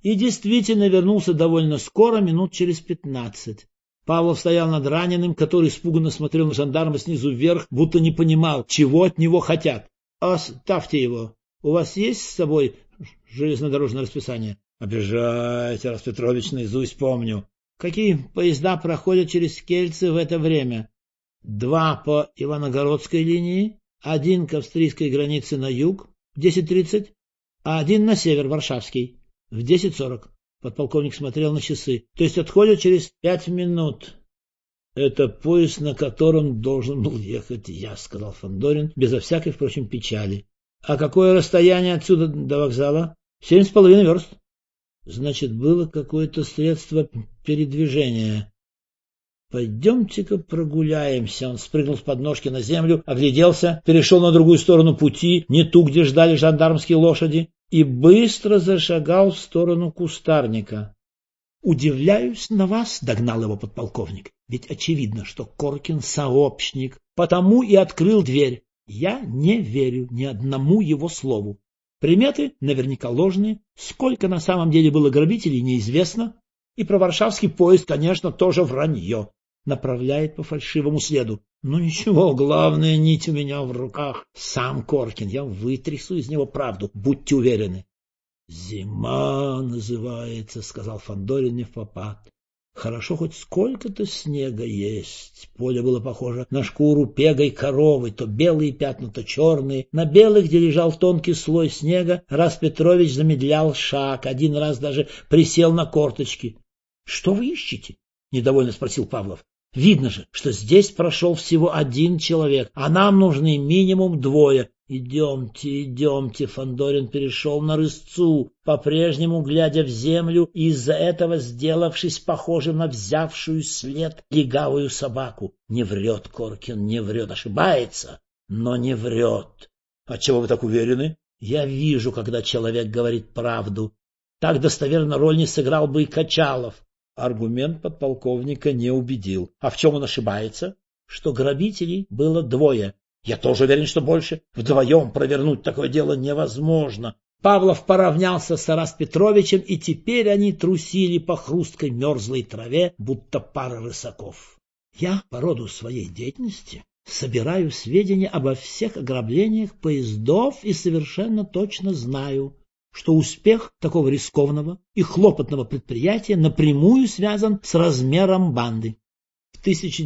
И действительно вернулся довольно скоро, минут через 15. Павлов стоял над раненым, который испуганно смотрел на жандарма снизу вверх, будто не понимал, чего от него хотят. — Оставьте его. У вас есть с собой железнодорожное расписание? — Обижайте, Распетрович, наизусть помню. — Какие поезда проходят через Кельцы в это время? 2 по Иваногородской линии, 1 к австрийской границе на юг в 10:30, а 1 на север, Варшавский, в 10:40. Подполковник смотрел на часы. То есть отходят через 5 минут. — Это поезд, на котором должен был ехать я, — сказал Фандорин, безо всякой, впрочем, печали. — А какое расстояние отсюда до вокзала? 7,5 верст. Значит, было какое-то средство передвижения. Пойдемте-ка прогуляемся. Он спрыгнул с подножки на землю, огляделся, перешел на другую сторону пути, не ту, где ждали жандармские лошади, и быстро зашагал в сторону кустарника. — Удивляюсь на вас, — догнал его подполковник. — Ведь очевидно, что Коркин сообщник, потому и открыл дверь. Я не верю ни одному его слову. Приметы наверняка ложные, сколько на самом деле было грабителей, неизвестно. И про варшавский поезд, конечно, тоже вранье. Направляет по фальшивому следу. Ну ничего, главная нить у меня в руках. Сам Коркин, я вытрясу из него правду, будьте уверены. — Зима называется, — сказал Фандорин невпопад. Хорошо, хоть сколько-то снега есть. Поле было похоже на шкуру пегой коровы, то белые пятна, то черные. На белых, где лежал тонкий слой снега, Распетрович замедлял шаг, один раз даже присел на корточки. — Что вы ищете? — недовольно спросил Павлов. — Видно же, что здесь прошел всего 1 человек, а нам нужны минимум 2. Идемте, идемте. Фандорин перешел на рысцу, по-прежнему глядя в землю и из-за этого сделавшись похожим на взявшую след легавую собаку. Не врет Коркин, не врет, ошибается, но не врет. — Отчего вы так уверены? — Я вижу, когда человек говорит правду. Так достоверно роль не сыграл бы и Качалов. Аргумент подполковника не убедил. А в чем он ошибается? Что грабителей было 2. Я тоже уверен, что больше. Вдвоем провернуть такое дело невозможно. Павлов поравнялся с Распетровичем, и теперь они трусили по хрусткой мерзлой траве, будто пара рысаков. Я по роду своей деятельности собираю сведения обо всех ограблениях поездов и совершенно точно знаю, что успех такого рискованного и хлопотного предприятия напрямую связан с размером банды. В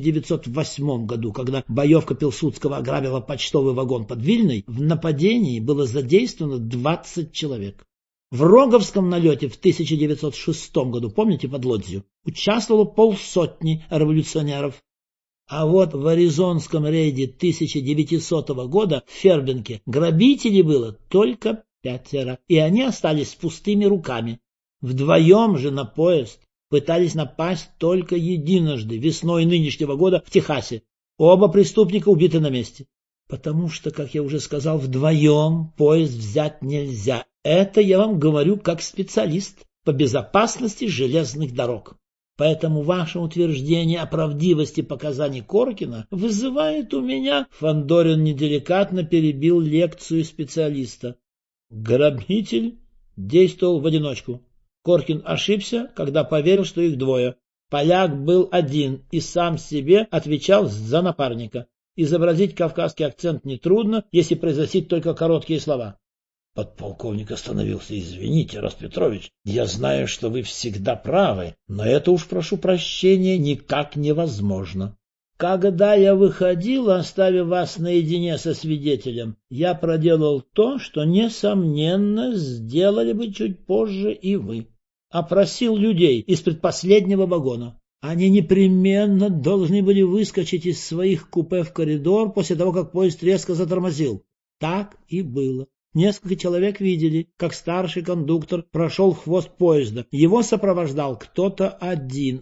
1908 году, когда боевка Пилсудского ограбила почтовый вагон под Вильной, в нападении было задействовано 20 человек. В Роговском налете в 1906 году, помните, под Лодзью, участвовало 50 революционеров. А вот в Аризонском рейде 1900 года в Фербенке грабителей было только 5, и они остались с пустыми руками. Вдвоем же на поезд пытались напасть только единожды, весной нынешнего года в Техасе. Оба преступника убиты на месте. Потому что, как я уже сказал, вдвоем поезд взять нельзя. Это я вам говорю как специалист по безопасности железных дорог. Поэтому ваше утверждение о правдивости показаний Коркина вызывает у меня... Фандорин неделикатно перебил лекцию специалиста. Грабитель действовал в одиночку. Коркин ошибся, когда поверил, что их 2. Поляк был один и сам себе отвечал за напарника. Изобразить кавказский акцент нетрудно, если произносить только короткие слова. Подполковник остановился. — Извините, Распетрович, я знаю, что вы всегда правы, но это уж, прошу прощения, никак невозможно. Когда я выходил, оставив вас наедине со свидетелем, я проделал то, что, несомненно, сделали бы чуть позже и вы. Опросил людей из предпоследнего вагона. Они непременно должны были выскочить из своих купе в коридор после того, как поезд резко затормозил. Так и было. Несколько человек видели, как старший кондуктор прошел в хвост поезда. Его сопровождал кто-то один,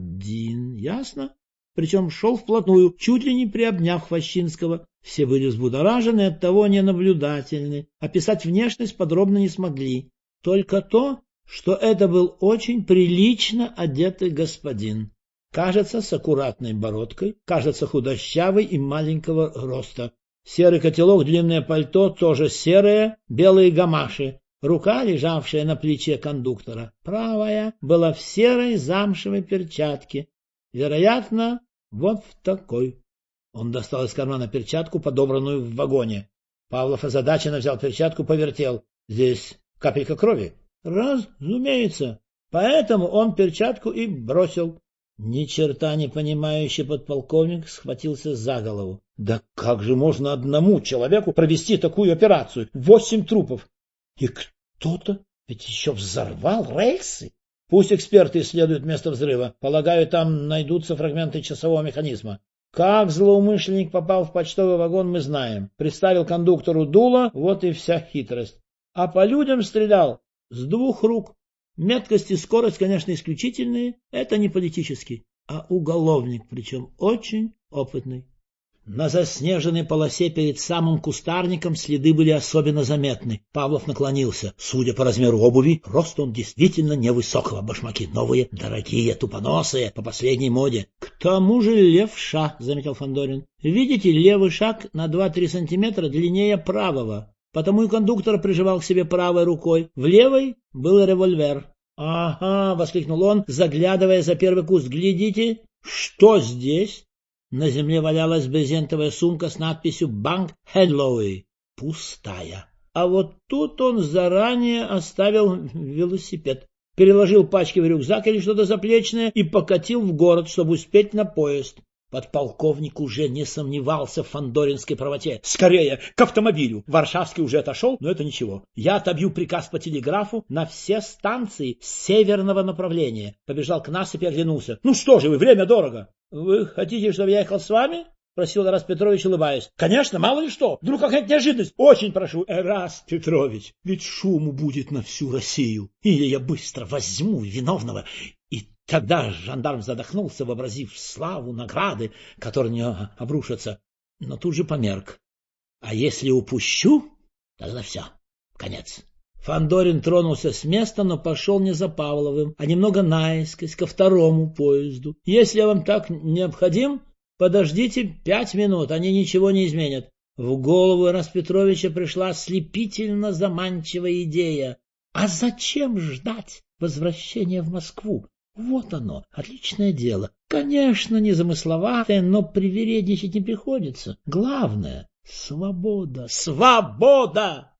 ясно? Причем шел вплотную, чуть ли не приобняв Хвощинского. Все были взбудоражены, оттого ненаблюдательны. Описать внешность подробно не смогли. Только то, что это был очень прилично одетый господин. Кажется, с аккуратной бородкой, кажется, худощавый и маленького роста. Серый котелок, длинное пальто, тоже серое, белые гамаши. Рука, лежавшая на плече кондуктора, правая, была в серой замшевой перчатке. Вероятно, вот в такой. Он достал из кармана перчатку, подобранную в вагоне. Павлов озадаченно взял перчатку, повертел. Здесь капелька крови. Разумеется. Поэтому он перчатку и бросил. Ни черта не понимающий подполковник схватился за голову. Да как же можно одному человеку провести такую операцию? 8 трупов. И кто-то ведь еще взорвал рельсы. Пусть эксперты исследуют место взрыва. Полагаю, там найдутся фрагменты часового механизма. Как злоумышленник попал в почтовый вагон, мы знаем. Представил кондуктору дуло, вот и вся хитрость. А по людям стрелял с 2 рук. Меткость и скорость, конечно, исключительные. Это не политический, а уголовник, причем очень опытный. На заснеженной полосе перед самым кустарником следы были особенно заметны. Павлов наклонился. Судя по размеру обуви, рост он действительно невысокого. Башмаки новые, дорогие, тупоносые, по последней моде. — К тому же левша, — заметил Фандорин. — Видите, левый шаг на 2-3 сантиметра длиннее правого. Потому и кондуктор прижимал к себе правой рукой. В левой был револьвер. — Ага, — воскликнул он, заглядывая за первый куст. — Глядите, что здесь? На земле валялась брезентовая сумка с надписью «Банк Хедлоуи». Пустая. А вот тут он заранее оставил велосипед. Переложил пачки в рюкзак или что-то заплечное и покатил в город, чтобы успеть на поезд. Подполковник уже не сомневался в фандоринской правоте. «Скорее, к автомобилю! Варшавский уже отошел, но это ничего. Я отобью приказ по телеграфу на все станции северного направления». Побежал к насыпи и оглянулся. «Ну что же вы, время дорого!» «Вы хотите, чтобы я ехал с вами?» — просил Эрас Петрович, улыбаясь. «Конечно, мало ли что. Вдруг какая-то неожиданность. Очень прошу». «Эрас Петрович, ведь шуму будет на всю Россию. Или я быстро возьму виновного». И тогда жандарм задохнулся, вообразив славу, награды, которые на него обрушатся, но тут же померк. А если упущу, тогда все, конец. Фандорин тронулся с места, но пошел не за Павловым, а немного наискось, ко второму поезду. Если я вам так необходим, подождите 5 минут, они ничего не изменят. В голову Эраса Петровича пришла ослепительно заманчивая идея. А зачем ждать возвращения в Москву? Вот оно, отличное дело. Конечно, незамысловатое, но привередничать не приходится. Главное — свобода. Свобода!